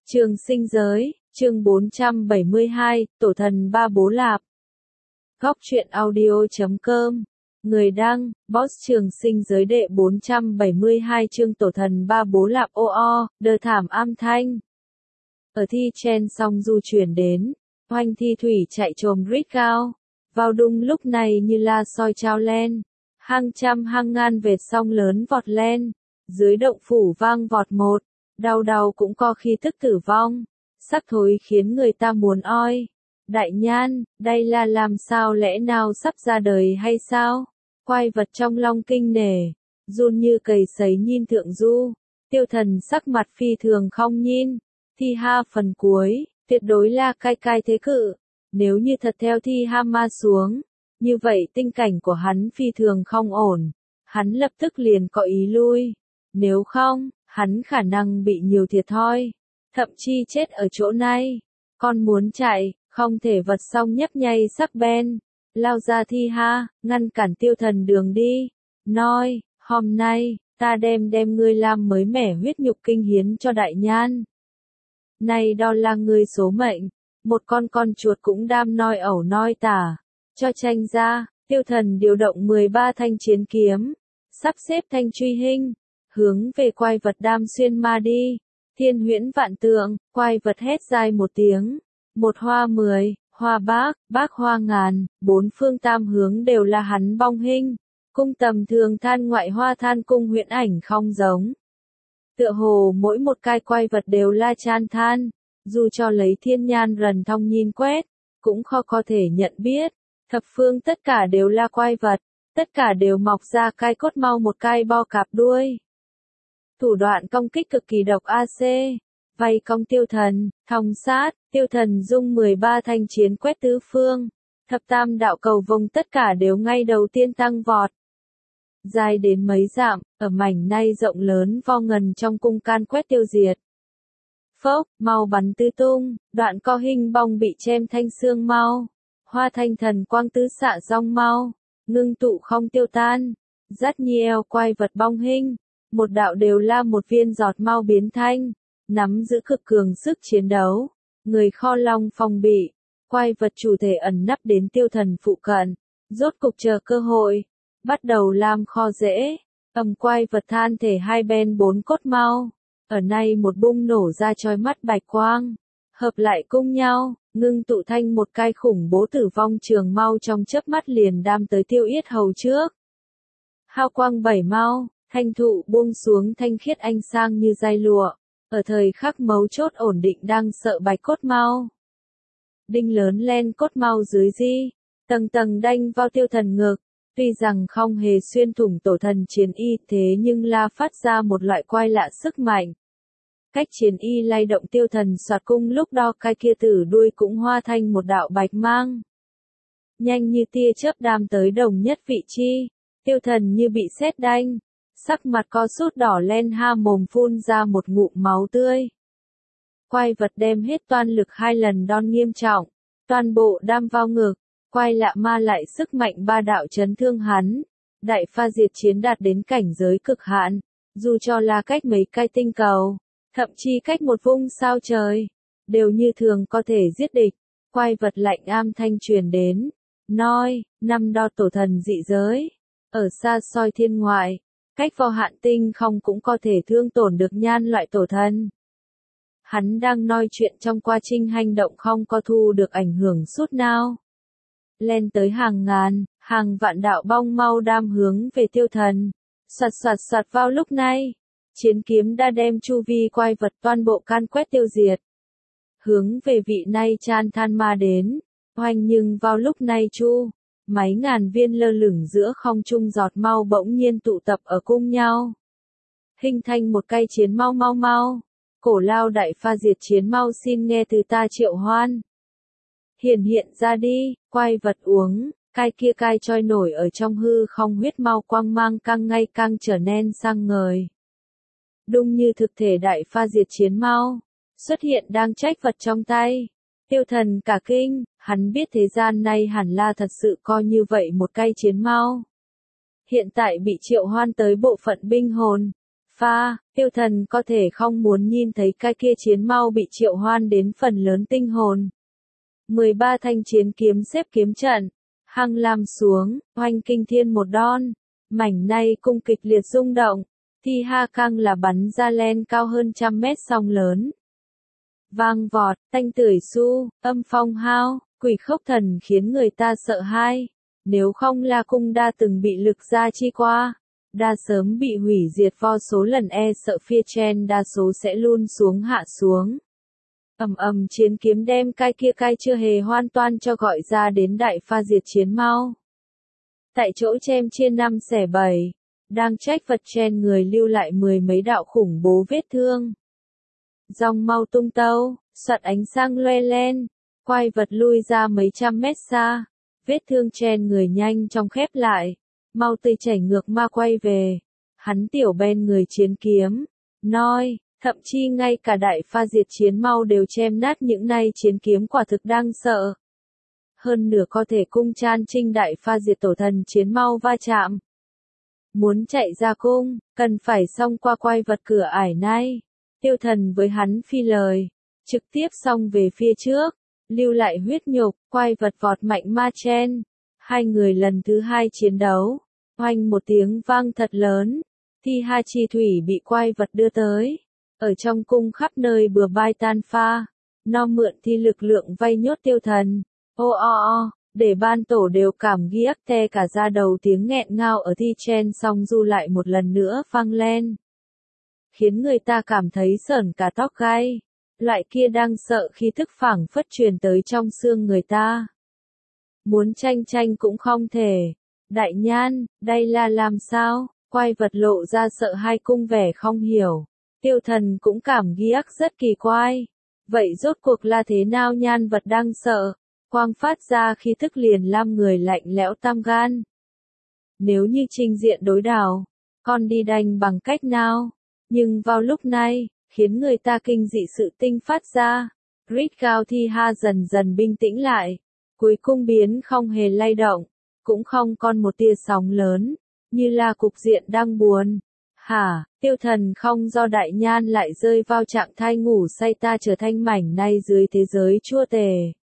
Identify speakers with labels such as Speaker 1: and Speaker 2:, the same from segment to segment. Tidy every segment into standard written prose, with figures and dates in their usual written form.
Speaker 1: Trường sinh giới, chương 472, Tổ thần Ba Bố Lạp. Góc truyện audio.com. Người đăng, Boss Trường sinh giới đệ 472 chương Tổ thần Ba Bố Lạp đờ thảm am thanh. Ở thi chen xong du chuyển đến, Hoành thi thủy chạy trồm rít cao. Vào đung lúc này như la soi trao len. Hang trăm hang ngàn vệt song lớn vọt len. Dưới động phủ vang vọt một. Đau đau cũng có khi tức tử vong, sắc thối khiến người ta muốn oi. Đại nhan, đây là làm sao, lẽ nào sắp ra đời hay sao? Quai vật trong long kinh nể, run như cầy sấy nhìn thượng du. Tiêu thần sắc mặt phi thường không nhìn. Thi ha phần cuối, tuyệt đối là cai cai thế cự. Nếu như thật theo thi ha ma xuống, như vậy tinh cảnh của hắn phi thường không ổn. Hắn lập tức liền có ý lui. Nếu không, hắn khả năng bị nhiều thiệt thòi, thậm chí chết ở chỗ này. Con muốn chạy, không thể vật xong nhấp nhay sắc bén, lao ra thi ha, ngăn cản tiêu thần đường đi. Nói, hôm nay, ta đem ngươi làm mới mẻ huyết nhục kinh hiến cho đại nhan. Này đó là ngươi số mệnh, một con chuột cũng đam nói ẩu nói tả, cho tranh ra. Tiêu thần điều động 13 thanh chiến kiếm, sắp xếp thanh truy hình, hướng về quai vật đam xuyên ma đi. Thiên huyễn vạn tượng, quai vật hét dài một tiếng. Một hoa 10, hoa bác hoa ngàn, bốn phương tam hướng đều là hắn bong hình. Cung tầm thường than ngoại hoa than cung huyễn ảnh không giống. Tựa hồ mỗi một cái quai vật đều là chan than, dù cho lấy thiên nhan rần thông nhìn quét, cũng khó có thể nhận biết. Thập phương tất cả đều là quai vật, tất cả đều mọc ra cái cốt mau một cái bo cạp đuôi. Thủ đoạn công kích cực kỳ độc AC, vây công tiêu thần, thòng sát, tiêu thần dung 13 thanh chiến quét tứ phương, thập tam đạo cầu vồng tất cả đều ngay đầu tiên tăng vọt. Dài đến mấy dặm, ở mảnh nay rộng lớn vo ngần trong cung can quét tiêu diệt. Phốc, mau bắn tứ tung, đoạn co hình bong bị chém thanh xương mau, hoa thanh thần quang tứ xạ rong mau, ngưng tụ không tiêu tan, dắt nhi eo quai vật bong hình. Một đạo đều là một viên giọt mau biến thanh, nắm giữ cực cường sức chiến đấu, người kho long phòng bị, quai vật chủ thể ẩn nấp đến tiêu thần phụ cận, rốt cục chờ cơ hội, bắt đầu làm kho dễ, quai vật than thể hai bên bốn cốt mau, ở nay một bung nổ ra chói mắt bạch quang, hợp lại cùng nhau, ngưng tụ thanh một cái khủng bố tử vong trường mau trong chớp mắt liền đam tới tiêu yết hầu trước. Hào quang bảy mau. Thanh thụ buông xuống thanh khiết ánh sang như dây lụa, ở thời khắc mấu chốt ổn định đang sợ bạch cốt mau. Đinh lớn len cốt mau dưới di, tầng tầng đanh vào tiêu thần ngực, tuy rằng không hề xuyên thủng tổ thần chiến y thế nhưng la phát ra một loại quái lạ sức mạnh. Cách chiến y lay động tiêu thần soạt cung lúc đó cái kia tử đuôi cũng hoa thành một đạo bạch mang. Nhanh như tia chớp đam tới đồng nhất vị chi, tiêu thần như bị sét đanh. Sắc mặt có sút đỏ lên ha mồm phun ra một ngụm máu tươi. Quai vật đem hết toan lực hai lần đòn nghiêm trọng, toàn bộ đam vào ngực, quai lạ ma lại sức mạnh ba đạo chấn thương hắn. Đại pha diệt chiến đạt đến cảnh giới cực hạn, dù cho là cách mấy cái tinh cầu, thậm chí cách một vung sao trời, đều như thường có thể giết địch. Quai vật lạnh am thanh truyền đến, nói, năm đo tổ thần dị giới, ở xa xôi thiên ngoại. Cách vô hạn tinh không cũng có thể thương tổn được nhan loại tổ thần. Hắn đang nói chuyện trong quá trình hành động không có thu được ảnh hưởng chút nào. Lên tới hàng ngàn, hàng vạn đạo bong mau đam hướng về tiêu thần. Soạt vào lúc này. Chiến kiếm đã đem chu vi quai vật toàn bộ can quét tiêu diệt. Hướng về vị này chan than ma đến. Hoành nhưng vào lúc này mấy ngàn viên lơ lửng giữa không trung giọt mau bỗng nhiên tụ tập ở cùng nhau. Hình thành một cây chiến mau. Cổ lao đại pha diệt chiến mau xin nghe từ ta triệu hoan. Hiện ra đi, quai vật uống, cái kia cai trôi nổi ở trong hư không huyết mau quang mang càng ngày càng trở nên sang ngời. Đúng như thực thể đại pha diệt chiến mau, xuất hiện đang trách vật trong tay. Tiêu thần cả kinh, hắn biết thế gian này hẳn là thật sự coi như vậy một cây chiến mau. Hiện tại bị triệu hoan tới bộ phận binh hồn, pha, tiêu thần có thể không muốn nhìn thấy cái kia chiến mau bị triệu hoan đến phần lớn tinh hồn. 13 thanh chiến kiếm xếp kiếm trận, hăng lam xuống, oanh kinh thiên một đòn, mảnh nay cung kịch liệt rung động, thi ha căng là bắn ra len cao hơn 100 mét song lớn. Vang vọt, tanh tưởi su, âm phong hao, quỷ khốc thần khiến người ta sợ hãi. Nếu không La Cung đa từng bị lực gia chi qua, đa sớm bị hủy diệt vô số lần, e sợ phía trên đa số sẽ luôn xuống hạ xuống. Chiến kiếm đem cái kia chưa hề hoàn toàn cho gọi ra đến đại pha diệt chiến mau. Tại chỗ chém chia 5 xẻ 7, đang trách vật trên người lưu lại 10 mấy đạo khủng bố vết thương. Dòng mau tung tâu, soạt ánh sáng loe lên, quái vật lui ra mấy trăm mét xa, vết thương trên người nhanh chóng khép lại, mau tươi chảy ngược ma quay về. Hắn tiểu bên người chiến kiếm, nói, thậm chí ngay cả đại pha diệt chiến mau đều chém nát những này chiến kiếm quả thực đang sợ. Hơn nửa có thể cung chan trinh đại pha diệt tổ thần chiến mau va chạm. Muốn chạy ra cung, cần phải xông qua quái vật cửa ải này. Tiêu thần với hắn phi lời, trực tiếp xông về phía trước, lưu lại huyết nhục, quái vật vọt mạnh ma chen. Hai người lần thứ hai chiến đấu, oanh một tiếng vang thật lớn, thi ha chi thủy bị quái vật đưa tới. Ở trong cung khắp nơi bừa bãi tan pha, nó mượn thi lực lượng vây nhốt tiêu thần. Để ban tổ đều cảm ghiếc tê cả da đầu, tiếng nghẹn ngào ở thi chen song du lại một lần nữa vang lên. Khiến người ta cảm thấy sởn cả tóc gai. Loại kia đang sợ khi thức phảng phất truyền tới trong xương người ta. Muốn tranh cũng không thể. Đại nhan, đây là làm sao? Quái vật lộ ra sợ hai cung vẻ không hiểu. Tiêu thần cũng cảm ghiếc rất kỳ quái. Vậy rốt cuộc là thế nào nhan vật đang sợ? Quang phát ra khi thức liền làm người lạnh lẽo tam gan. Nếu như trình diện đối đảo, con đi đành bằng cách nào? Nhưng vào lúc này, khiến người ta kinh dị sự tinh phát ra. Grid cao thi ha dần dần bình tĩnh lại. Cuối cùng biến không hề lay động, cũng không còn một tia sóng lớn, như là cục diện đang buồn. Hả, tiêu thần không do đại nhan lại rơi vào trạng thái ngủ say, ta trở thành mảnh này dưới thế giới chua tề.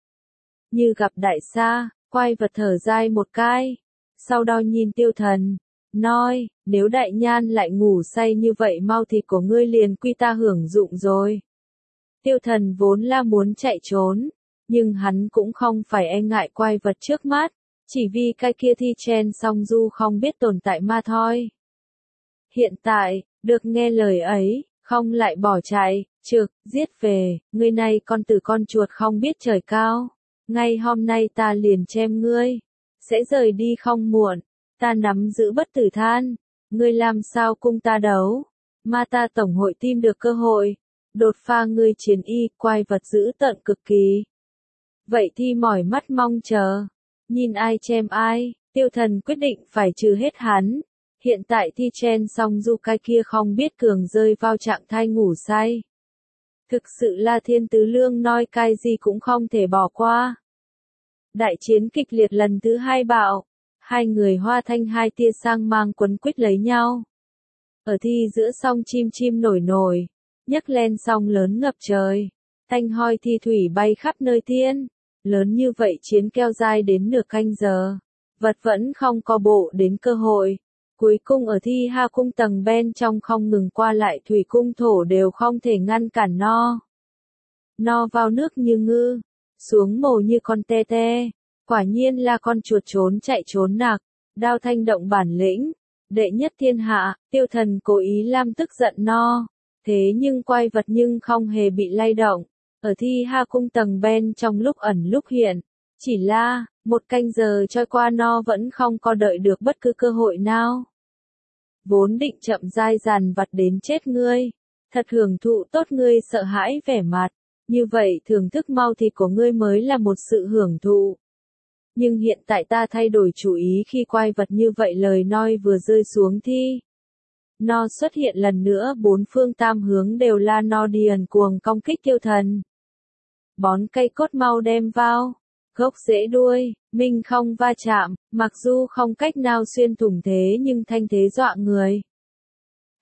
Speaker 1: Như gặp đại sa, quái vật thở dài một cái, sau đó nhìn tiêu thần, nói, nếu đại nhan lại ngủ say như vậy mau thì của ngươi liền quy ta hưởng dụng rồi. Tiêu thần vốn là muốn chạy trốn, nhưng hắn cũng không phải e ngại quái vật trước mắt, chỉ vì cái kia thi chen song du không biết tồn tại mà thôi. Hiện tại, được nghe lời ấy, không lại bỏ chạy, trực, giết về, ngươi này con tử con chuột không biết trời cao. Ngay hôm nay ta liền chém ngươi, sẽ rời đi không muộn, ta nắm giữ bất tử than, ngươi làm sao cung ta đấu, mà ta tổng hội tìm được cơ hội, đột phá ngươi chiến y, quái vật dữ tợn cực kỳ. Vậy thì mỏi mắt mong chờ, nhìn ai chém ai, tiêu thần quyết định phải trừ hết hắn. Hiện tại thi chen song du cái kia không biết cường rơi vào trạng thái ngủ say. Thực sự là thiên tứ lương nói cái gì cũng không thể bỏ qua. Đại chiến kịch liệt lần thứ hai bạo, hai người hoa thanh hai tia sang mang quấn quýt lấy nhau. Ở thi giữa song chim nổi nổi, nhấc lên song lớn ngập trời, thanh hoi thi thủy bay khắp nơi thiên. Lớn như vậy chiến kéo dài đến nửa canh giờ, vật vẫn không có bộ đến cơ hội. Cuối cùng ở thi ha cung tầng bên trong không ngừng qua lại thủy cung thổ đều không thể ngăn cản nó. Nó vào nước như ngư, xuống mồ như con tê tê, quả nhiên là con chuột trốn chạy trốn nạc, đao thanh động bản lĩnh, đệ nhất thiên hạ, tiêu thần cố ý làm tức giận nó. Thế nhưng quái vật nhưng không hề bị lay động, ở thi ha cung tầng bên trong lúc ẩn lúc hiện, chỉ là, một canh giờ trôi qua nó vẫn không có đợi được bất cứ cơ hội nào. Vốn định chậm dai dàn vặt đến chết ngươi, thật hưởng thụ tốt ngươi sợ hãi vẻ mặt, như vậy thưởng thức mau thì của ngươi mới là một sự hưởng thụ. Nhưng hiện tại ta thay đổi chủ ý khi quái vật như vậy lời nói vừa rơi xuống thi. Nó xuất hiện lần nữa, bốn phương tam hướng đều là nó điền cuồng công kích tiêu thần. Bón cây cốt mau đem vào, gốc rễ đuôi, mình không va chạm, mặc dù không cách nào xuyên thủng thế nhưng thanh thế dọa người.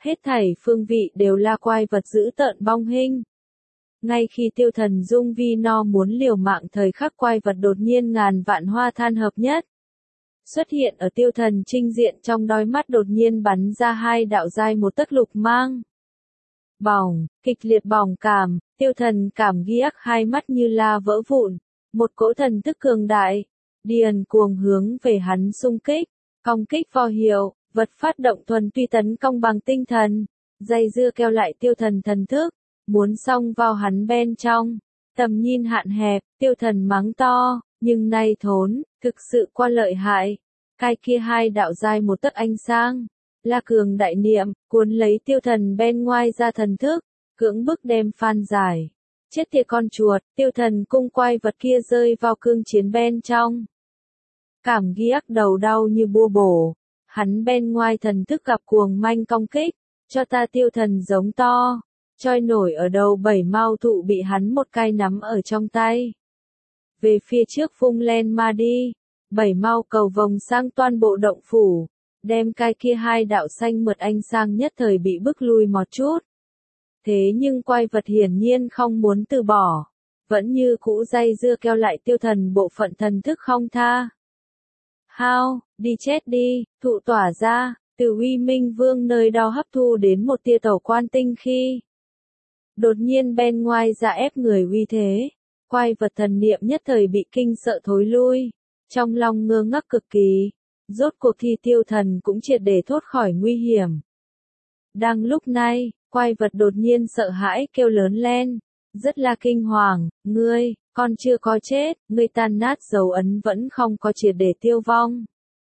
Speaker 1: Hết thảy phương vị đều là quái vật dữ tợn bong hình. Ngay khi tiêu thần dung vi no muốn liều mạng thời khắc quái vật đột nhiên ngàn vạn hoa than hợp nhất. Xuất hiện ở tiêu thần trinh diện trong đôi mắt đột nhiên bắn ra hai đạo dài một tấc lục mang. Bỏng, kịch liệt bỏng cảm, tiêu thần cảm ghiếc hai mắt như la vỡ vụn. Một cỗ thần thức cường đại, điền cuồng hướng về hắn xung kích, công kích vô hiệu, vật phát động thuần tuy tấn công bằng tinh thần, dây dưa keo lại tiêu thần thần thức, muốn xông vào hắn bên trong, tầm nhìn hạn hẹp, tiêu thần mắng to, nhưng nay thốn, thực sự quá lợi hại, cái kia hai đạo dài một tấc ánh sáng, là cường đại niệm, cuốn lấy tiêu thần bên ngoài ra thần thức, cưỡng bức đem phan giải. Chết tiệt con chuột, tiêu thần cung quay vật kia rơi vào cương chiến bên trong. Cảm ghiếc đầu đau như búa bổ, hắn bên ngoài thần thức gặp cuồng manh công kích, cho ta tiêu thần giống to, trôi nổi ở đầu bảy mao thụ bị hắn một cái nắm ở trong tay. Về phía trước vung lên mà đi, bảy mao cầu vòng sang toàn bộ động phủ, đem cái kia hai đạo xanh mượt ánh sang nhất thời bị bức lui một chút. Thế nhưng quái vật hiển nhiên không muốn từ bỏ, vẫn như cũ dây dưa keo lại tiêu thần bộ phận thần thức không tha. Hao, đi chết đi, thụ tỏa ra, từ Uy Minh Vương nơi đó hấp thu đến một tia tẩu quan tinh khi. Đột nhiên bên ngoài ra ép người uy thế, quái vật thần niệm nhất thời bị kinh sợ thối lui, trong lòng ngơ ngác cực kỳ, rốt cuộc thì tiêu thần cũng triệt để thoát khỏi nguy hiểm. Đang lúc này, quái vật đột nhiên sợ hãi kêu lớn lên, rất là kinh hoàng, ngươi, còn chưa có chết, ngươi tan nát dấu ấn vẫn không có triệt để tiêu vong.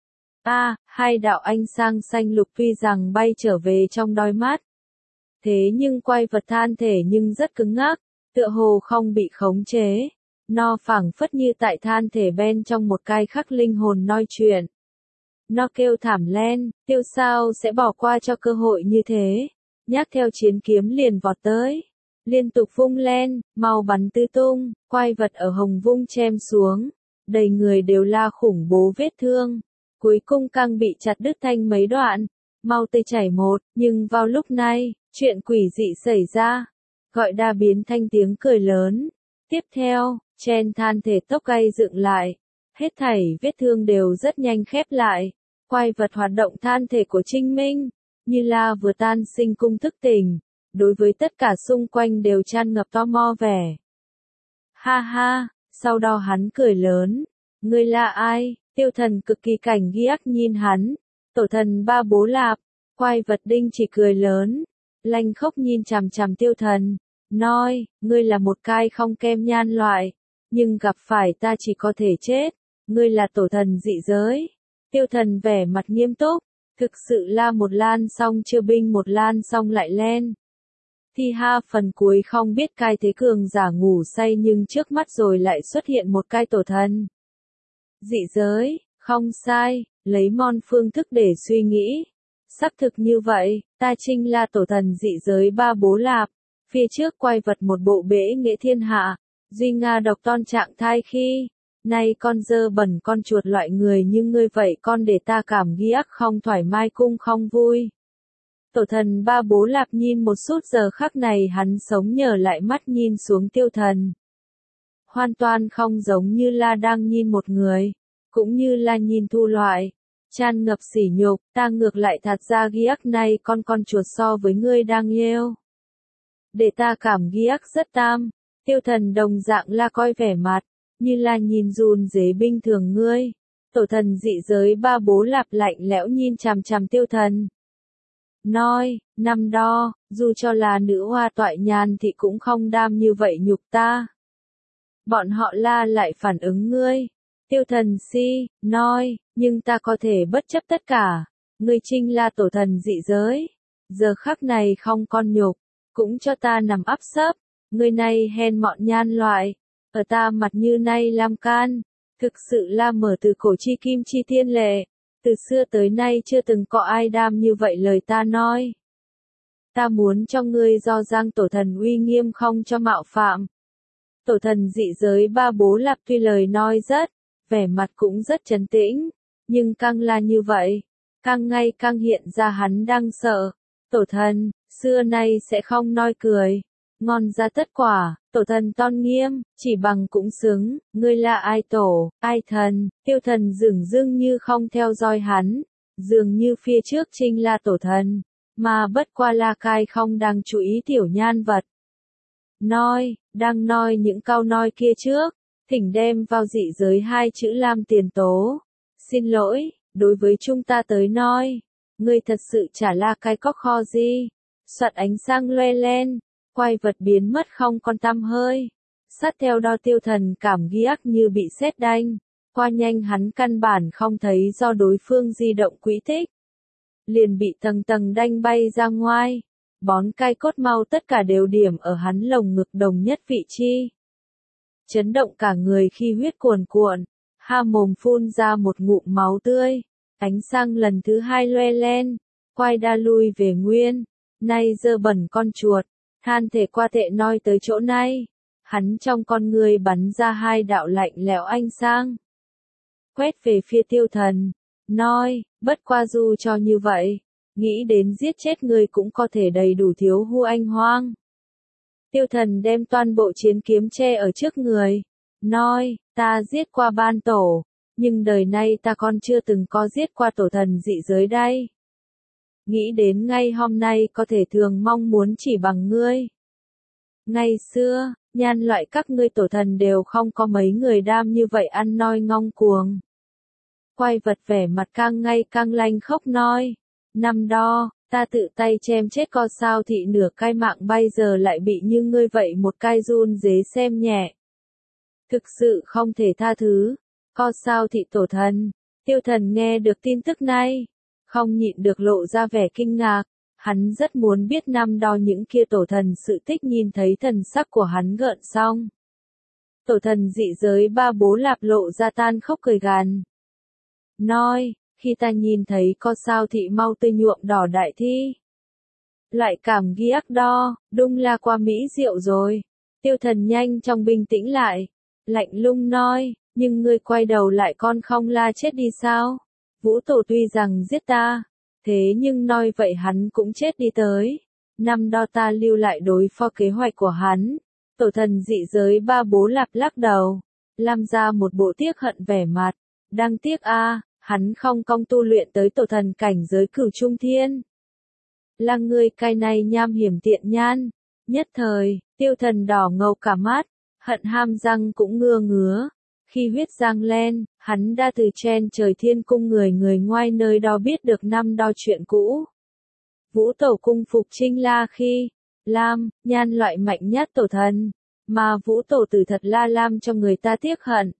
Speaker 1: Hai đạo ánh sáng xanh lục tuy rằng bay trở về trong đôi mắt. Thế nhưng quái vật than thể nhưng rất cứng ngắc, tựa hồ không bị khống chế. Nó phảng phất như tại than thể bên trong một cái khắc linh hồn nói chuyện. Nó kêu thảm lên, tiêu sao sẽ bỏ qua cho cơ hội như thế. Nhắc theo chiến kiếm liền vọt tới. Liên tục vung lên, mau bắn tứ tung, quái vật ở hồng vung chém xuống. Đầy người đều là khủng bố vết thương. Cuối cùng căng bị chặt đứt thành mấy đoạn. Mau tươi chảy một, nhưng vào lúc này, chuyện quỷ dị xảy ra. Gọi đa biến thanh tiếng cười lớn. Tiếp theo, trên than thể tốc gây dựng lại. Hết thảy vết thương đều rất nhanh khép lại. Quái vật hoạt động than thể của Trinh Minh, như là vừa tan sinh cung thức tỉnh. Đối với tất cả xung quanh đều tràn ngập tò mò vẻ. Ha ha, sau đó hắn cười lớn. Ngươi là ai? Tiêu thần cực kỳ cảnh ghiếc nhìn hắn. Tổ thần ba bố lạp. Quái vật đinh chỉ cười lớn. Lanh khốc nhìn chằm chằm tiêu thần. Nói, ngươi là một cái không kem nhan loại. Nhưng gặp phải ta chỉ có thể chết. Ngươi là tổ thần dị giới. Tiêu thần vẻ mặt nghiêm túc. Thực sự là một lan xong chưa binh một lan xong lại lên. Thì ha phần cuối không biết cai thế cường giả ngủ say nhưng trước mắt rồi lại xuất hiện một cái tổ thần. Dị giới, không sai, lấy mòn phương thức để suy nghĩ. Xác thực như vậy, ta chính là tổ thần dị giới ba bố lạp. Phía trước quái vật một bộ bể nghệ thiên hạ, duy nga độc ton trạng thai khi. Này con dơ bẩn con chuột loại người như ngươi vậy con để ta cảm ghiếc không thoải mái cung không vui. Tổ thần ba bố lạp nhìn một chút giờ khắc này hắn sống nhờ lại mắt nhìn xuống tiêu thần. Hoàn toàn không giống như là đang nhìn một người, cũng như là nhìn thu loại. Tràn ngập sỉ nhục, ta ngược lại thật ra ghiếc này con chuột so với ngươi đang yêu. Để ta cảm ghiếc rất tam, tiêu thần đồng dạng là coi vẻ mặt, như là nhìn run dế binh thường ngươi. Tổ thần dị giới ba bố lạp lạnh lẽo nhìn chằm chằm tiêu thần. Nói, năm đó, dù cho là nữ hoa toại nhàn thì cũng không đam như vậy nhục ta. Bọn họ la lại phản ứng ngươi. Tiêu thần si, nói, nhưng ta có thể bất chấp tất cả. Ngươi chính là tổ thần dị giới. Giờ khắc này không con nhục, cũng cho ta nằm áp sấp. Ngươi này hèn mọn nhan loại, ở ta mặt như nay làm can. Thực sự là mở từ cổ chi kim chi thiên lệ. Từ xưa tới nay chưa từng có ai đam như vậy lời ta nói. Ta muốn cho ngươi do giang tổ thần uy nghiêm không cho mạo phạm. Tổ thần dị giới ba bố lạp tuy lời nói rất, vẻ mặt cũng rất trấn tĩnh, nhưng càng là như vậy, càng ngày càng hiện ra hắn đang sợ. Tổ thần, xưa nay sẽ không nói cười. Ngon ra tất quả, tổ thần tôn nghiêm, chỉ bằng cũng xứng, ngươi là ai tổ, ai thần, tiêu thần dửng dưng như không theo dõi hắn, dường như phía trước chính là tổ thần, mà bất qua La Cai không đang chú ý tiểu nhan vật. Đang nói những câu nói kia trước, thỉnh đem vào dị giới 2 chữ làm tiền tố. Xin lỗi, đối với chúng ta tới nói, ngươi thật sự chả là cái cóc kho gì. Soạt ánh sáng loe lên, quay vật biến mất không còn tăm hơi. Sát theo đó tiêu thần cảm giác như bị sét đánh, qua nhanh hắn căn bản không thấy do đối phương di động quỹ tích. Liền bị tầng tầng đanh bay ra ngoài, bón cai cốt mau tất cả đều điểm ở hắn lồng ngực đồng nhất vị trí. Chấn động cả người khi huyết cuồn cuộn, ha mồm phun ra một ngụm máu tươi, ánh sáng lần thứ 2 loe lên, quay đa lui về nguyên, nay dơ bẩn con chuột, than thể qua tệ nói tới chỗ này, hắn trong con người bắn ra 2 đạo lạnh lẽo ánh sáng. Quét về phía tiêu thần, nói, bất qua dù cho như vậy, nghĩ đến giết chết người cũng có thể đầy đủ thiếu hu anh hoang. Tiêu thần đem toàn bộ chiến kiếm che ở trước người, nói, ta giết qua ban tổ, nhưng đời nay ta còn chưa từng có giết qua tổ thần dị giới đây. Nghĩ đến ngay hôm nay có thể thường mong muốn chỉ bằng ngươi. Ngày xưa, nhan loại các ngươi tổ thần đều không có mấy người đam như vậy ăn nói ngông cuồng. Quay vật vẻ mặt càng ngày càng lanh khóc nói, năm đó, ta tự tay chém chết con sao thị nửa cái mạng bây giờ lại bị như ngươi vậy một cái run dế xem nhẹ. Thực sự không thể tha thứ, con sao thị tổ thần, tiêu thần nghe được tin tức này, không nhịn được lộ ra vẻ kinh ngạc, hắn rất muốn biết năm đó những kia tổ thần sự tích nhìn thấy thần sắc của hắn gợn xong. Tổ thần dị giới Ba Bố Lạp lộ ra tan khóc cười gàn. Nói, khi ta nhìn thấy có sao thị mau tươi nhuộm đỏ đại thi. Lại cảm ghiếc đo, đúng là qua mỹ diệu rồi. Tiêu thần nhanh trong bình tĩnh lại. Lạnh lùng nói, nhưng ngươi quay đầu lại con không la chết đi sao? Vũ tổ tuy rằng giết ta, thế nhưng nói vậy hắn cũng chết đi tới. Năm đó ta lưu lại đối phó kế hoạch của hắn. Tổ thần dị giới Ba Bố Lạp lắc đầu, làm ra một bộ tiếc hận vẻ mặt. Đáng tiếc a, hắn không công tu luyện tới tổ thần cảnh giới cửu trung thiên. Là người cái này nham hiểm tiện nhan. Nhất thời, tiêu thần đỏ ngầu cả mắt, hận ham răng cũng ngưa ngứa. Khi huyết giang lên, hắn đã từ trên trời thiên cung người ngoài nơi đó biết được năm đó chuyện cũ. Vũ tổ cung phục Trinh La khi, nhan loại mạnh nhất tổ thần, mà vũ tổ tử thật làm cho người ta tiếc hận.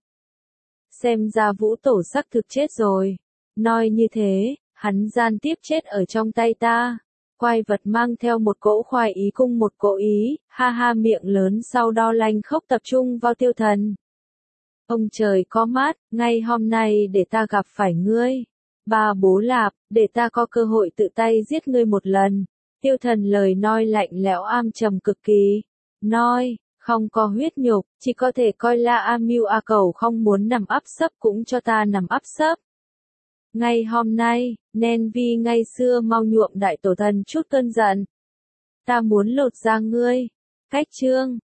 Speaker 1: Xem ra vũ tổ xác thực chết rồi. Nói như thế, hắn gian tiếp chết ở trong tay ta. Quai vật mang theo một cỗ khoái ý cung một cỗ ý, ha ha miệng lớn sau đó lanh khóc tập trung vào tiêu thần. Ông trời có mắt, ngay hôm nay để ta gặp phải ngươi. Ba Bố Lạp, để ta có cơ hội tự tay giết ngươi một lần. Tiêu thần lời nói lạnh lẽo am trầm cực kỳ. Nói, không có huyết nhục, chỉ có thể coi là A Mưu A Cầu không muốn nằm áp sấp cũng cho ta nằm áp sấp. Ngày hôm nay, nên vì ngày xưa mau nhuộm đại tổ thần chút cơn giận. Ta muốn lột da ngươi. Cách chương